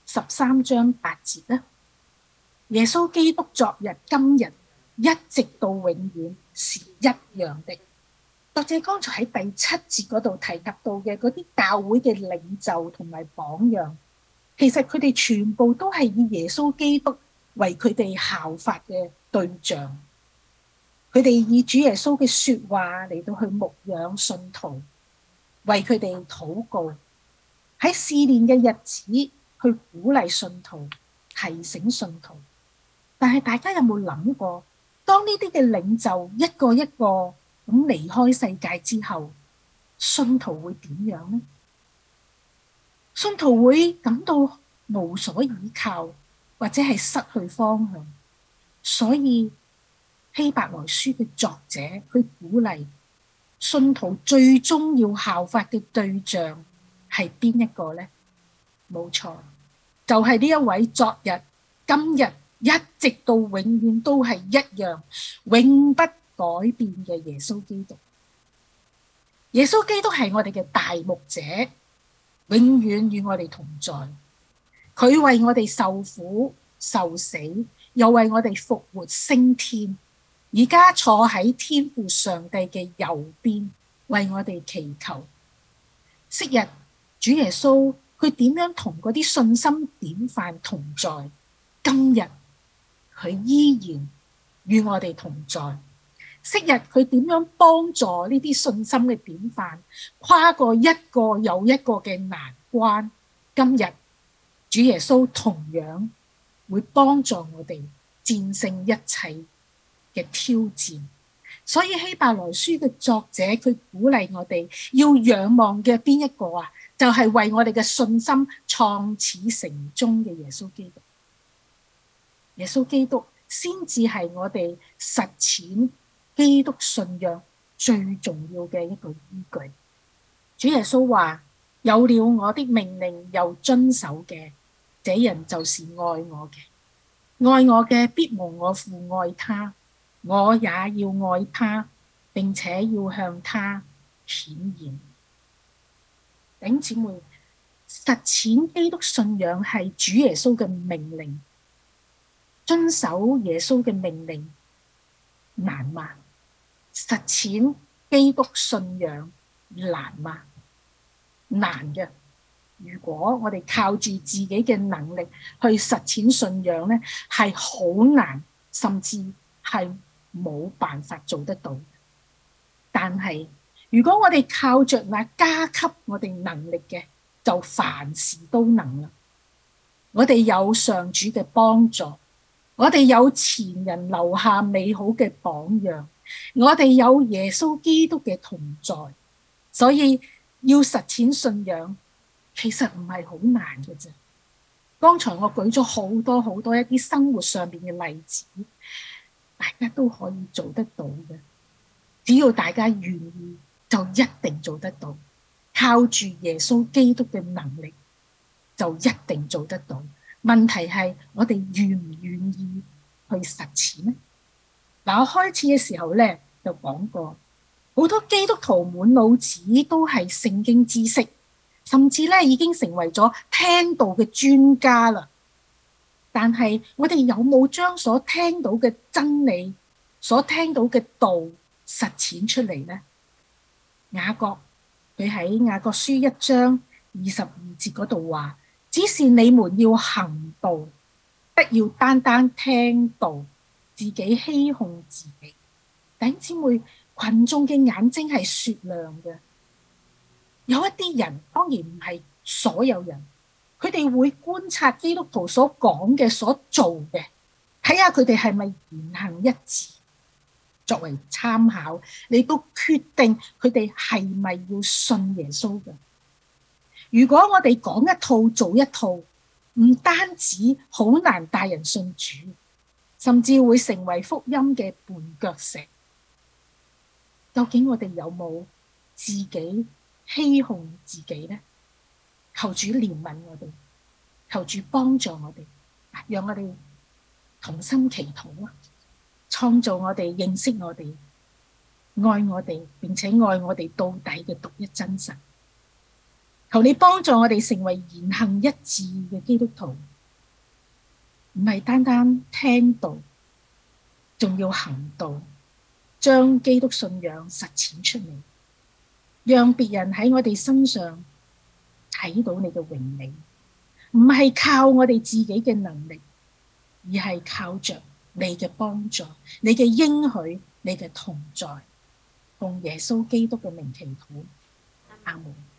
13章8節啦。耶穌基督昨日、今日一直到永遠是一樣的。作者剛才喺第7節嗰度提及到嘅嗰啲教會嘅領袖同埋榜樣，其實佢哋全部都係以耶穌基督為佢哋效法嘅對象。佢哋以主耶穌嘅說話嚟到去牧養信徒，為佢哋禱告，喺試煉嘅日子去鼓勵信徒，提醒信徒。但係大家有冇諗過，當呢啲嘅領袖一個一個咁離開世界之後，信徒會點樣呢？信徒會感到無所依靠，或者係失去方向。所以希伯來書嘅作者佢鼓勵信徒最終要效法嘅對象係邊一個呢？冇錯，就係呢一位昨日、今日一直到永遠都係一樣，永不改變嘅耶穌基督。耶穌基督係我哋嘅大牧者，永遠與我哋同在。佢為我哋受苦受死，又為我哋復活升天，而家坐喺天父上帝嘅右邊，為我哋祈求。昔日主耶穌佢點樣同嗰啲信心典範同在，今日佢依然與我哋同在。昔日佢點樣幫助呢啲信心嘅典範跨過一個又一個嘅難關，今日主耶穌同樣會幫助我哋戰勝一切嘅挑戰。所以希伯來書嘅作者佢鼓勵我哋要仰望嘅邊一個啊？就係為我哋嘅信心創始成終嘅耶穌基督。耶穌基督先至係我哋實踐基督信仰最重要嘅一個依據。主耶穌話：有了我的命令又遵守嘅，這人就是愛我嘅。愛我嘅必蒙我父愛他，我也要愛他，並且要向他顯現。弟兄姊妹，實踐基督信仰係主耶穌嘅命令，遵守耶穌嘅命令難嗎？實踐基督信仰難嗎？難嘅。如果我哋靠住自己嘅能力去實踐信仰呢，係好難，甚至係冇辦法做得到。但係如果我哋靠着那加給我哋能力嘅，就凡事都能啦。我哋有上主嘅幫助，我哋有前人留下美好嘅榜樣，我哋有耶穌基督嘅同在，所以要實踐信仰，其實唔係好難嘅啫。剛才我舉咗好多好多一啲生活上面嘅例子，大家都可以做得到嘅。只要大家願意，就一定做得到。靠住耶穌基督嘅能力，就一定做得到。問題係我哋願唔願意去實踐呢？嗱，我開始嘅時候咧就講過，好多基督徒滿腦子都係聖經知識，甚至咧已經成為咗聽道嘅專家啦。但係我哋有冇將所聽到嘅真理、所聽到嘅道實踐出嚟呢？雅各佢喺雅各書1章22節嗰度話：只是你們要行道，不要單單聽道，自己欺哄自己。弟兄姊妹，群眾嘅眼睛係雪亮嘅，有一啲人，當然唔係所有人，佢哋會觀察基督徒所講嘅、所做嘅，睇下佢哋係咪言行一致，作為參考，你都決定佢哋係咪要信耶穌嘅。如果我哋講一套做一套，唔單止好難帶人信主，甚至會成為福音嘅絆腳石。究竟我哋有冇自己欺哄自己呢？求主憐憫我哋，求主幫助我哋，讓我哋同心祈禱啊！創造我哋、認識我哋、愛我哋，並且愛我哋到底嘅獨一真神。求你幫助我哋成為言行一致嘅基督徒，唔係單單聽道，仲要行道，將基督信仰實踐出嚟，讓別人喺我哋身上睇到你嘅榮美。唔係靠我哋自己嘅能力，而係靠着你嘅幫助、你嘅應許、你嘅同在。奉耶穌基督嘅名祈禱，阿門。